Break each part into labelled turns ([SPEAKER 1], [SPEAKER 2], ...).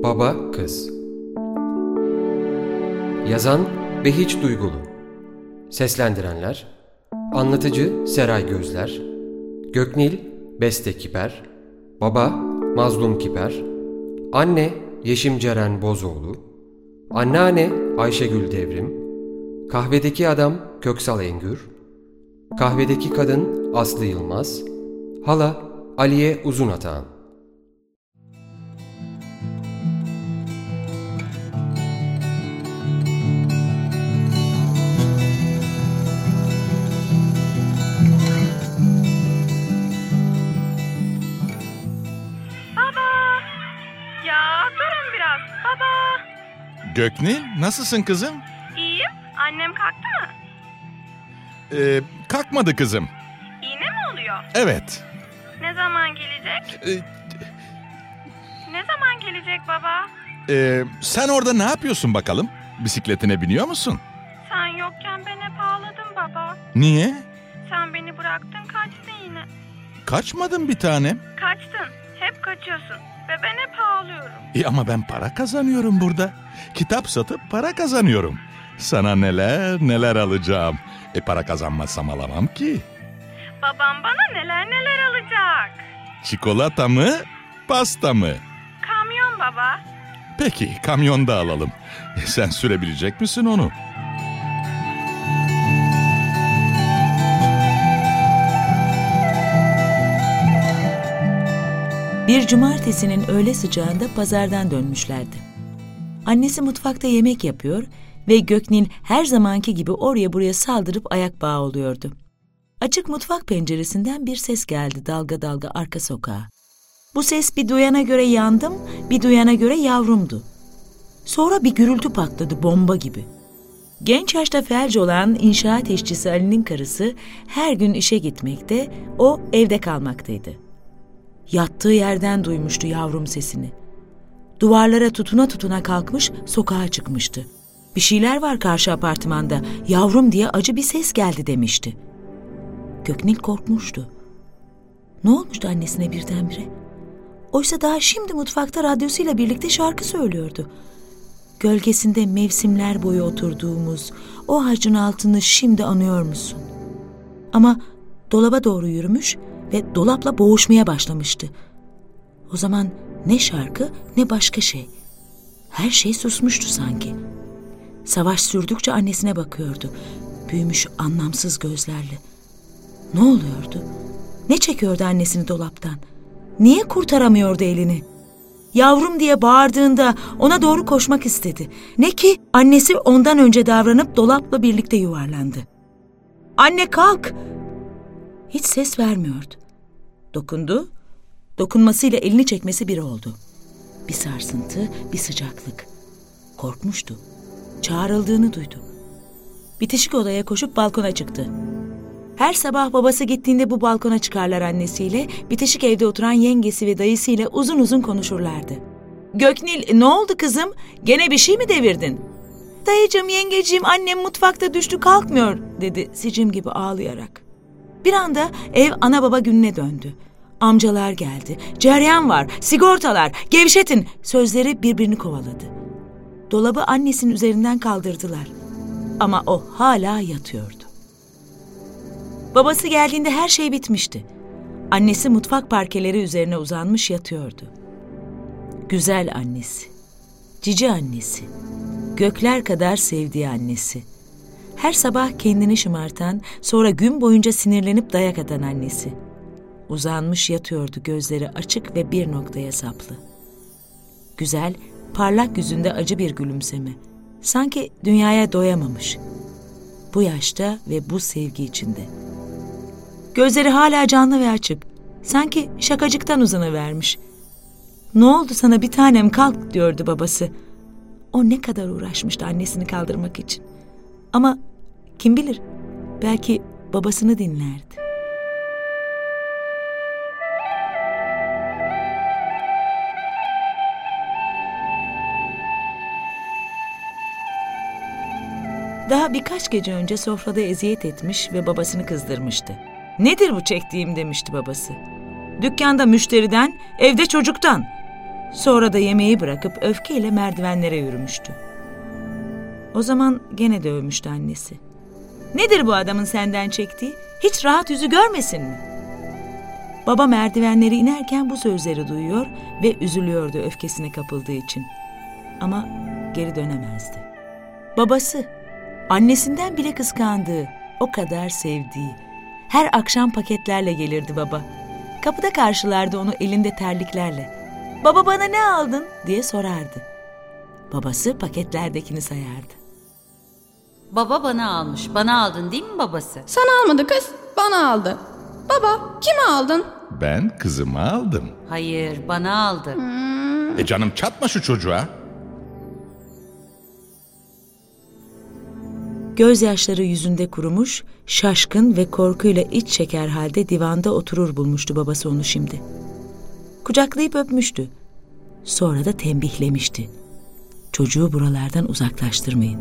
[SPEAKER 1] Baba Kız. Yazan Behiç Duygulu. Seslendirenler: Anlatıcı Seray Gözler, Göknil Beste Kiper, Baba Mazlum Kiper, Anne Yeşim Ceren Bozoğlu, Anneanne Ayşegül Devrim, Kahvedeki Adam Köksal Engür, Kahvedeki Kadın Aslı Yılmaz, Hala Aliye Uzunatağan.
[SPEAKER 2] Göknil, nasılsın kızım?
[SPEAKER 3] İyiyim. Annem kalktı mı?
[SPEAKER 2] Kalkmadı kızım.
[SPEAKER 3] İğne mi oluyor?
[SPEAKER 2] Evet.
[SPEAKER 3] Ne zaman gelecek? Ne zaman gelecek baba?
[SPEAKER 2] Sen orada ne yapıyorsun bakalım? Bisikletine biniyor musun?
[SPEAKER 3] Sen yokken ben hep ağladım baba.
[SPEAKER 2] Niye?
[SPEAKER 3] Sen beni bıraktın, kaçtın yine.
[SPEAKER 2] Kaçmadım bir tanem.
[SPEAKER 3] Kaçtın. Hep kaçıyorsun. Ve ben hep ağlıyorum.
[SPEAKER 2] Ama ben para kazanıyorum burada. Kitap satıp para kazanıyorum. Sana neler neler alacağım. Para kazanmazsam alamam ki.
[SPEAKER 3] Babam bana neler neler alacak.
[SPEAKER 2] Çikolata mı, pasta mı?
[SPEAKER 3] Kamyon baba.
[SPEAKER 2] Peki, kamyonda alalım. Sen sürebilecek misin onu?
[SPEAKER 4] Bir cumartesinin öğle sıcağında pazardan dönmüşlerdi. Annesi mutfakta yemek yapıyor ve Göknil her zamanki gibi oraya buraya saldırıp ayak bağı oluyordu. Açık mutfak penceresinden bir ses geldi dalga dalga arka sokağa. Bu ses bir duyana göre yandım, bir duyana göre yavrumdu. Sonra bir gürültü patladı bomba gibi. Genç yaşta felç olan inşaat işçisi Ali'nin karısı her gün işe gitmekte, o evde kalmaktaydı. Yattığı yerden duymuştu yavrum sesini. Duvarlara tutuna tutuna kalkmış, sokağa çıkmıştı. Bir şeyler var karşı apartmanda, yavrum diye acı bir ses geldi demişti. Göknil korkmuştu. Ne olmuştu annesine birdenbire? Oysa daha şimdi mutfakta radyosuyla birlikte şarkı söylüyordu. Gölgesinde mevsimler boyu oturduğumuz o ağacın altını şimdi anıyor musun? Ama dolaba doğru yürümüş ve dolapla boğuşmaya başlamıştı. O zaman ne şarkı ne başka şey. Her şey susmuştu sanki. Savaş sürdükçe annesine bakıyordu. Büyümüş anlamsız gözlerle. Ne oluyordu? Ne çekiyordu annesini dolaptan? Niye kurtaramıyordu elini? Yavrum diye bağırdığında ona doğru koşmak istedi. Ne ki annesi ondan önce davranıp dolapla birlikte yuvarlandı. Anne kalk! Hiç ses vermiyordu. Dokundu. Dokunmasıyla elini çekmesi bir oldu. Bir sarsıntı, bir sıcaklık. Korkmuştu. Çağrıldığını duydu. Bitişik odaya koşup balkona çıktı. Her sabah babası gittiğinde bu balkona çıkarlar annesiyle, bitişik evde oturan yengesi ve dayısıyla uzun uzun konuşurlardı. Göknil, ne oldu kızım? Gene bir şey mi devirdin? Dayıcığım, yengeciğim, annem mutfakta düştü kalkmıyor, dedi sicim gibi ağlayarak. Bir anda ev ana baba gününe döndü. Amcalar geldi. Ceryan var, sigortalar, gevşetin sözleri birbirini kovaladı. Dolabı annesinin üzerinden kaldırdılar. Ama o hala yatıyordu. Babası geldiğinde her şey bitmişti. Annesi mutfak parkeleri üzerine uzanmış yatıyordu. Güzel annesi, cici annesi, gökler kadar sevdiği annesi. Her sabah kendini şımartan, sonra gün boyunca sinirlenip dayak atan annesi. Uzanmış yatıyordu, gözleri açık ve bir noktaya saplı. Güzel, parlak yüzünde acı bir gülümseme. Sanki dünyaya doyamamış. Bu yaşta ve bu sevgi içinde. Gözleri hala canlı ve açık. Sanki şakacıktan uzanıvermiş. Ne oldu sana bir tanem, kalk diyordu babası. O ne kadar uğraşmıştı annesini kaldırmak için. Ama kim bilir, belki babasını dinlerdi. Daha birkaç gece önce sofrada eziyet etmiş ve babasını kızdırmıştı. Nedir bu çektiğim demişti babası. Dükkanda müşteriden, evde çocuktan. Sonra da yemeği bırakıp öfkeyle merdivenlere yürümüştü. O zaman gene dövmüştü annesi. Nedir bu adamın senden çektiği? Hiç rahat yüzü görmesin mi? Baba merdivenleri inerken bu sözleri duyuyor ve üzülüyordu öfkesine kapıldığı için. Ama geri dönemezdi. Babası, annesinden bile kıskandığı, o kadar sevdiği, her akşam paketlerle gelirdi baba. Kapıda karşılardı onu elinde terliklerle. "Baba bana ne aldın?" diye sorardı. Babası paketlerdekini sayardı.
[SPEAKER 5] Baba bana almış. Bana aldın değil mi babası?
[SPEAKER 6] Sana almadı kız, bana aldı. Baba, kime aldın?
[SPEAKER 2] Ben kızımı aldım.
[SPEAKER 5] Hayır, bana aldı.
[SPEAKER 2] Canım çatma şu çocuğa.
[SPEAKER 4] Gözyaşları yüzünde kurumuş, şaşkın ve korkuyla iç çeker halde divanda oturur bulmuştu babası onu şimdi. Kucaklayıp öpmüştü. Sonra da tembihlemişti. Çocuğu buralardan uzaklaştırmayın.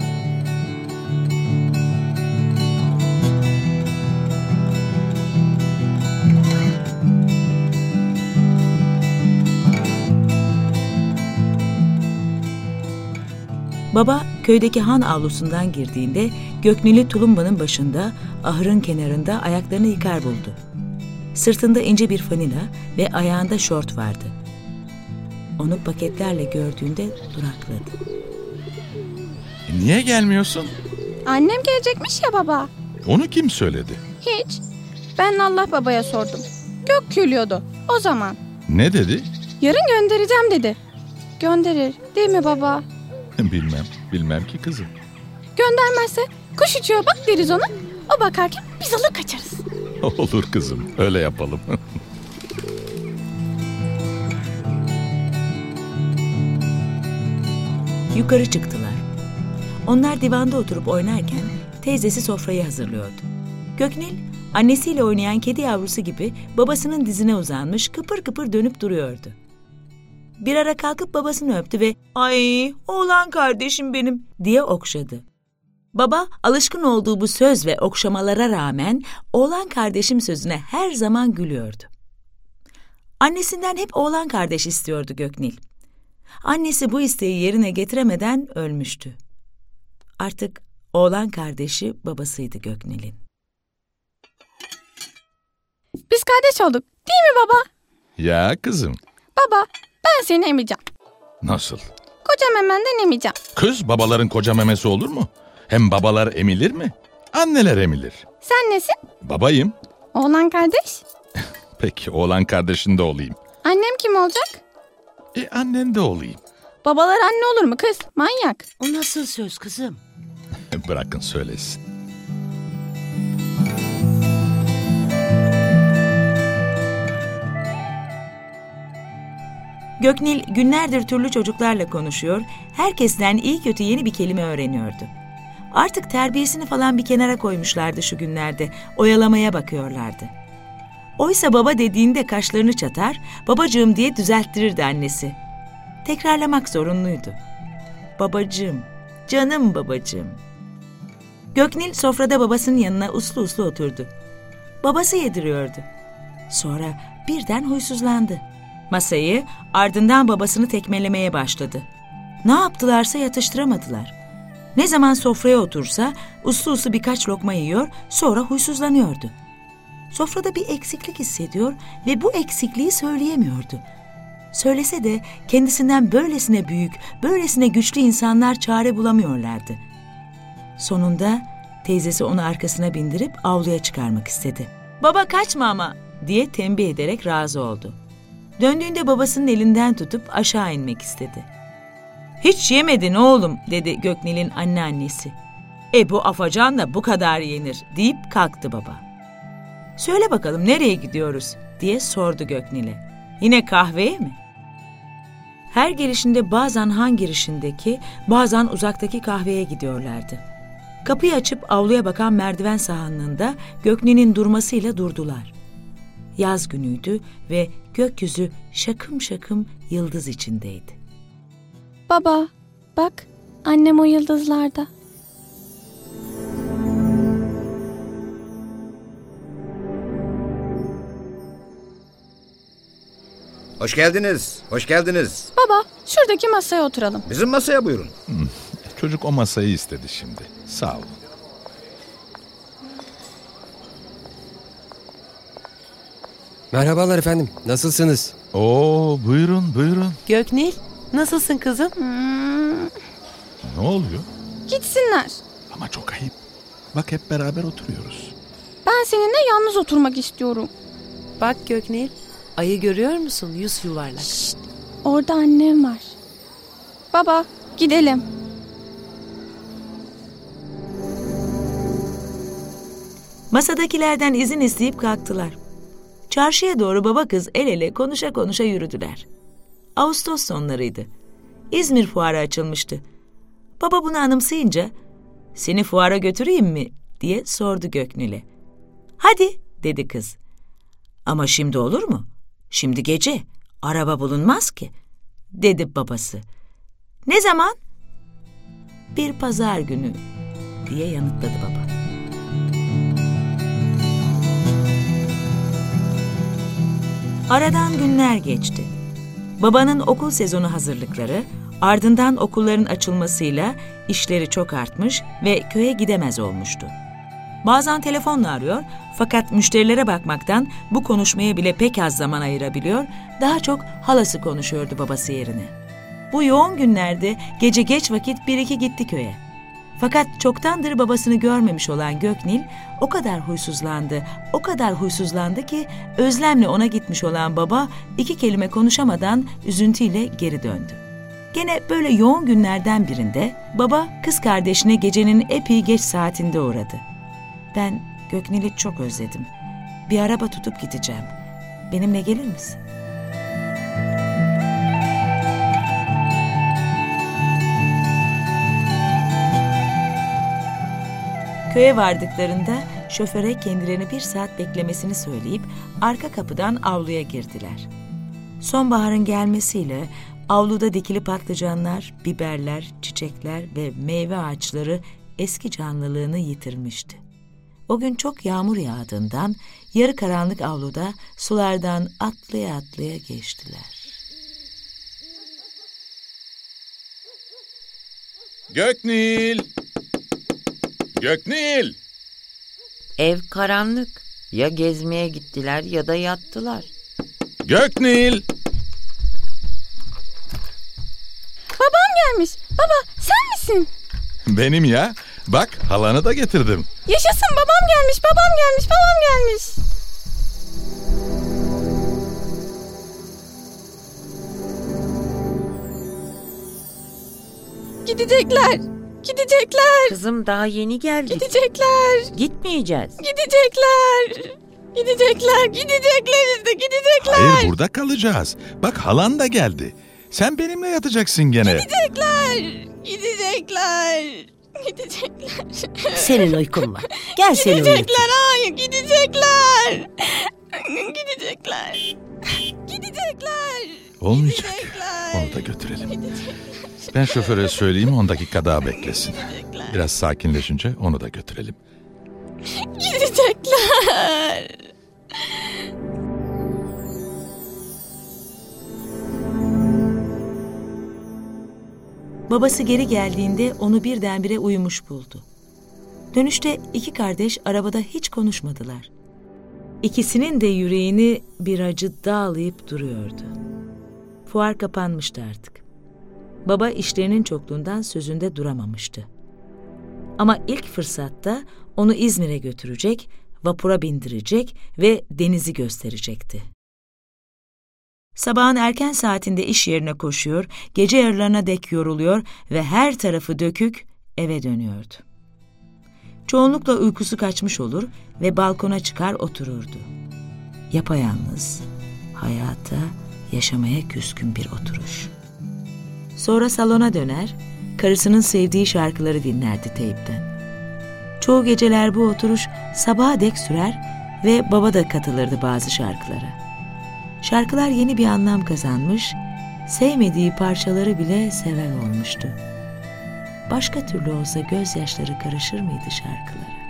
[SPEAKER 4] Baba köydeki han avlusundan girdiğinde Göknil'i tulumbanın başında, ahırın kenarında ayaklarını yıkar buldu. Sırtında ince bir fanila ve ayağında şort vardı. Onu paketlerle gördüğünde durakladı.
[SPEAKER 2] Niye gelmiyorsun?
[SPEAKER 6] Annem gelecekmiş ya baba.
[SPEAKER 2] Onu kim söyledi?
[SPEAKER 6] Hiç. Ben Allah babaya sordum. Gök gülüyordu o zaman.
[SPEAKER 2] Ne dedi?
[SPEAKER 6] Yarın göndereceğim dedi. Gönderir değil mi baba?
[SPEAKER 2] Bilmem ki kızım.
[SPEAKER 6] Göndermezse kuş uçuyor bak deriz ona. O bakarken biz alır kaçarız.
[SPEAKER 2] Olur kızım, öyle yapalım.
[SPEAKER 4] Yukarı çıktılar. Onlar divanda oturup oynarken teyzesi sofrayı hazırlıyordu. Göknil, annesiyle oynayan kedi yavrusu gibi babasının dizine uzanmış kıpır kıpır dönüp duruyordu. Bir ara kalkıp babasını öptü ve "Ay, oğlan kardeşim benim" diye okşadı. Baba, alışkın olduğu bu söz ve okşamalara rağmen oğlan kardeşim sözüne her zaman gülüyordu. Annesinden hep oğlan kardeş istiyordu Göknil. Annesi bu isteği yerine getiremeden ölmüştü. Artık oğlan kardeşi babasıydı Göknil'in.
[SPEAKER 6] Biz kardeş olduk değil mi baba?
[SPEAKER 2] Ya kızım.
[SPEAKER 6] Baba, ben seni emeceğim.
[SPEAKER 2] Nasıl?
[SPEAKER 6] Koca memenden emeceğim.
[SPEAKER 2] Kız babaların koca memesi olur mu? Hem babalar emilir mi? Anneler emilir.
[SPEAKER 6] Sen nesin?
[SPEAKER 2] Babayım.
[SPEAKER 6] Oğlan kardeş.
[SPEAKER 2] Peki oğlan kardeşin de olayım.
[SPEAKER 6] Annem kim olacak?
[SPEAKER 2] Annen de olayım.
[SPEAKER 6] Babalar anne olur mu kız? Manyak.
[SPEAKER 5] O nasıl söz kızım?
[SPEAKER 2] Bırakın söylesin.
[SPEAKER 4] Göknil günlerdir türlü çocuklarla konuşuyor, herkesten iyi kötü yeni bir kelime öğreniyordu. Artık terbiyesini falan bir kenara koymuşlardı şu günlerde, oyalamaya bakıyorlardı. Oysa baba dediğinde kaşlarını çatar, babacığım diye düzelttirirdi annesi. Tekrarlamak zorunluydu. Babacığım, canım babacığım. Göknil sofrada babasının yanına uslu uslu oturdu. Babası yediriyordu. Sonra birden huysuzlandı. Masayı, ardından babasını tekmelemeye başladı. Ne yaptılarsa yatıştıramadılar. Ne zaman sofraya otursa uslu uslu birkaç lokma yiyor, sonra huysuzlanıyordu. Sofrada bir eksiklik hissediyor ve bu eksikliği söyleyemiyordu. Söylese de kendisinden böylesine büyük, böylesine güçlü insanlar çare bulamıyorlardı. Sonunda teyzesi onu arkasına bindirip avluya çıkarmak istedi. "Baba kaçma ama" diye tembih ederek razı oldu. Döndüğünde babasının elinden tutup aşağı inmek istedi. "Hiç yemedin oğlum" dedi Göknil'in anneannesi. "Bu afacan da bu kadar yenir" deyip kalktı baba. "Söyle bakalım nereye gidiyoruz?" diye sordu Göknil'e. "Yine kahveye mi?" Her gelişinde bazen han girişindeki, bazen uzaktaki kahveye gidiyorlardı. Kapıyı açıp avluya bakan merdiven sahanlığında Göknil'in durmasıyla durdular. Yaz günüydü ve gökyüzü şakım şakım yıldız içindeydi.
[SPEAKER 6] Baba, bak annem o yıldızlarda.
[SPEAKER 7] Hoş geldiniz, hoş geldiniz.
[SPEAKER 6] Baba, şuradaki masaya oturalım.
[SPEAKER 7] Bizim masaya buyurun.
[SPEAKER 2] Çocuk o masayı istedi şimdi. Sağ ol.
[SPEAKER 1] Merhabalar efendim, nasılsınız?
[SPEAKER 2] Oo, buyurun.
[SPEAKER 8] Göknil, nasılsın kızım?
[SPEAKER 2] Ne oluyor?
[SPEAKER 6] Gitsinler.
[SPEAKER 2] Ama çok ayıp. Bak hep beraber oturuyoruz.
[SPEAKER 6] Ben seninle yalnız oturmak istiyorum.
[SPEAKER 8] Bak Göknil, ayı görüyor musun? Yüz yuvarlak.
[SPEAKER 6] Şşt, orada annem var. Baba, gidelim.
[SPEAKER 4] Masadakilerden izin isteyip kalktılar. Çarşıya doğru baba kız el ele konuşa konuşa yürüdüler. Ağustos sonlarıydı. İzmir fuarı açılmıştı. Baba bunu anımsayınca, "Seni fuara götüreyim mi?" diye sordu Göknil'e. "Hadi," dedi kız. "Ama şimdi olur mu? Şimdi gece, araba bulunmaz ki," dedi babası. "Ne zaman?" "Bir pazar günü," diye yanıtladı baba. Aradan günler geçti. Babanın okul sezonu hazırlıkları, ardından okulların açılmasıyla işleri çok artmış ve köye gidemez olmuştu. Bazen telefonla arıyor fakat müşterilere bakmaktan bu konuşmaya bile pek az zaman ayırabiliyor, daha çok halası konuşuyordu babası yerine. Bu yoğun günlerde gece geç vakit bir iki gitti köye. Fakat çoktandır babasını görmemiş olan Göknil o kadar huysuzlandı ki özlemle ona gitmiş olan baba iki kelime konuşamadan üzüntüyle geri döndü. Gene böyle yoğun günlerden birinde baba kız kardeşine gecenin epey geç saatinde uğradı. "Ben Göknil'i çok özledim. Bir araba tutup gideceğim. Benimle gelir misin?" Köye vardıklarında şoföre kendilerini 1 saat beklemesini söyleyip arka kapıdan avluya girdiler. Sonbaharın gelmesiyle avluda dikili patlıcanlar, biberler, çiçekler ve meyve ağaçları eski canlılığını yitirmişti. O gün çok yağmur yağdığından yarı karanlık avluda sulardan atlaya atlaya geçtiler.
[SPEAKER 2] Göknil! Göknil!
[SPEAKER 9] Ev karanlık. Ya gezmeye gittiler ya da yattılar.
[SPEAKER 2] Göknil!
[SPEAKER 6] Babam gelmiş. Baba, sen misin?
[SPEAKER 2] Benim ya. Bak halanı da getirdim.
[SPEAKER 6] Yaşasın, babam gelmiş. Gidecekler.
[SPEAKER 9] Kızım daha yeni geldik.
[SPEAKER 6] Gidecekler.
[SPEAKER 9] Gitmeyeceğiz.
[SPEAKER 6] Gidecekler işte.
[SPEAKER 2] Hayır, burada kalacağız. Bak halan da geldi. Sen benimle yatacaksın gene.
[SPEAKER 6] Gidecekler.
[SPEAKER 8] Senin uykun var. Gel seni uyut.
[SPEAKER 6] Hayır, gidecekler.
[SPEAKER 2] Olmayacak. Onu da götürelim. Ben şoföre söyleyeyim 10 dakika daha beklesin. Biraz sakinleşince onu da götürelim.
[SPEAKER 6] Gidecekler.
[SPEAKER 4] Babası geri geldiğinde onu birdenbire uyumuş buldu. Dönüşte iki kardeş arabada hiç konuşmadılar. İkisinin de yüreğini bir acı dağlayıp duruyordu. Fuar kapanmıştı artık. Baba işlerinin çokluğundan sözünde duramamıştı. Ama ilk fırsatta onu İzmir'e götürecek, vapura bindirecek ve denizi gösterecekti. Sabahın erken saatinde iş yerine koşuyor, gece yarılarına dek yoruluyor ve her tarafı dökük eve dönüyordu. Çoğunlukla uykusu kaçmış olur ve balkona çıkar otururdu. Yapayalnız, hayata, yaşamaya küskün bir oturuş. Sonra salona döner, karısının sevdiği şarkıları dinlerdi teypten. Çoğu geceler bu oturuş sabaha dek sürer ve baba da katılırdı bazı şarkılara. Şarkılar yeni bir anlam kazanmış, sevmediği parçaları bile sever olmuştu. Başka türlü olsa gözyaşları karışır mıydı şarkılara?